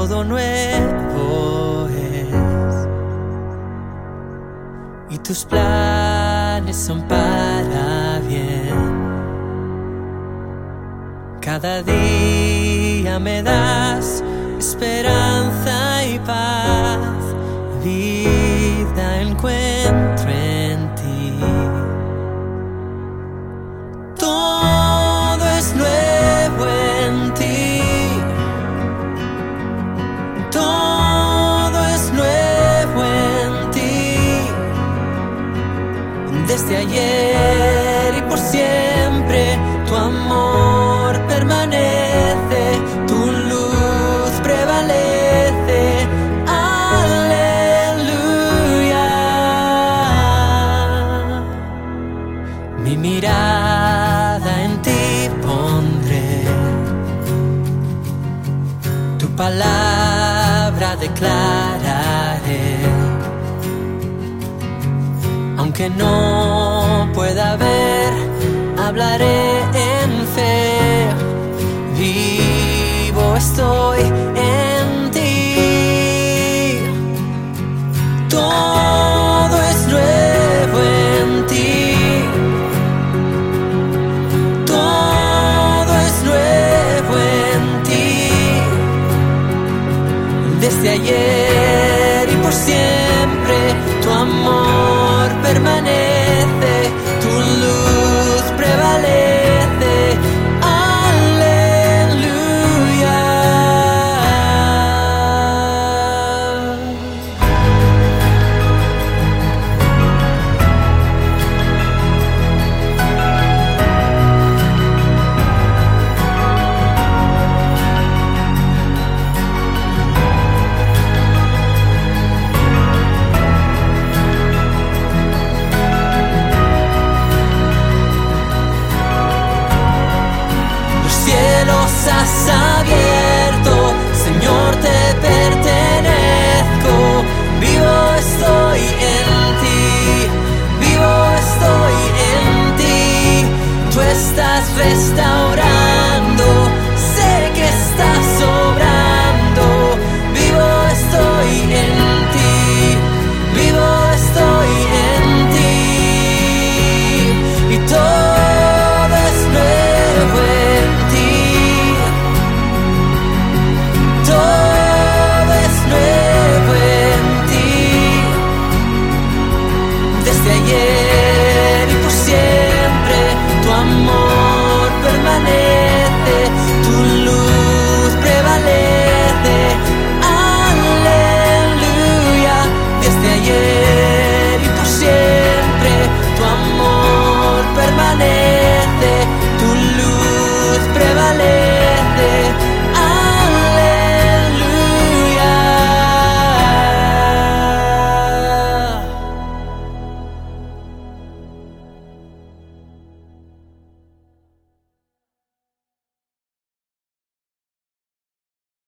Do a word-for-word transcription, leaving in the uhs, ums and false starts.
todo nuevo es, y tus planes son para bien. Cada día me das esperanza y paz, vida encuentro en ti. Todo es nuevo en ti, todo es nuevo en ti. Desde ayer y por siempre tu amor permanece, tu luz prevalece. Aleluya. Mi mirada en ti pondré, tu palabra declararé. Aunque no pueda ver, hablaré en fe. Vivo estoy en ti. Todo es nuevo en ti. Todo es nuevo en ti. Desde ayer y por siempre tu amor permanece, tu luz prevalece.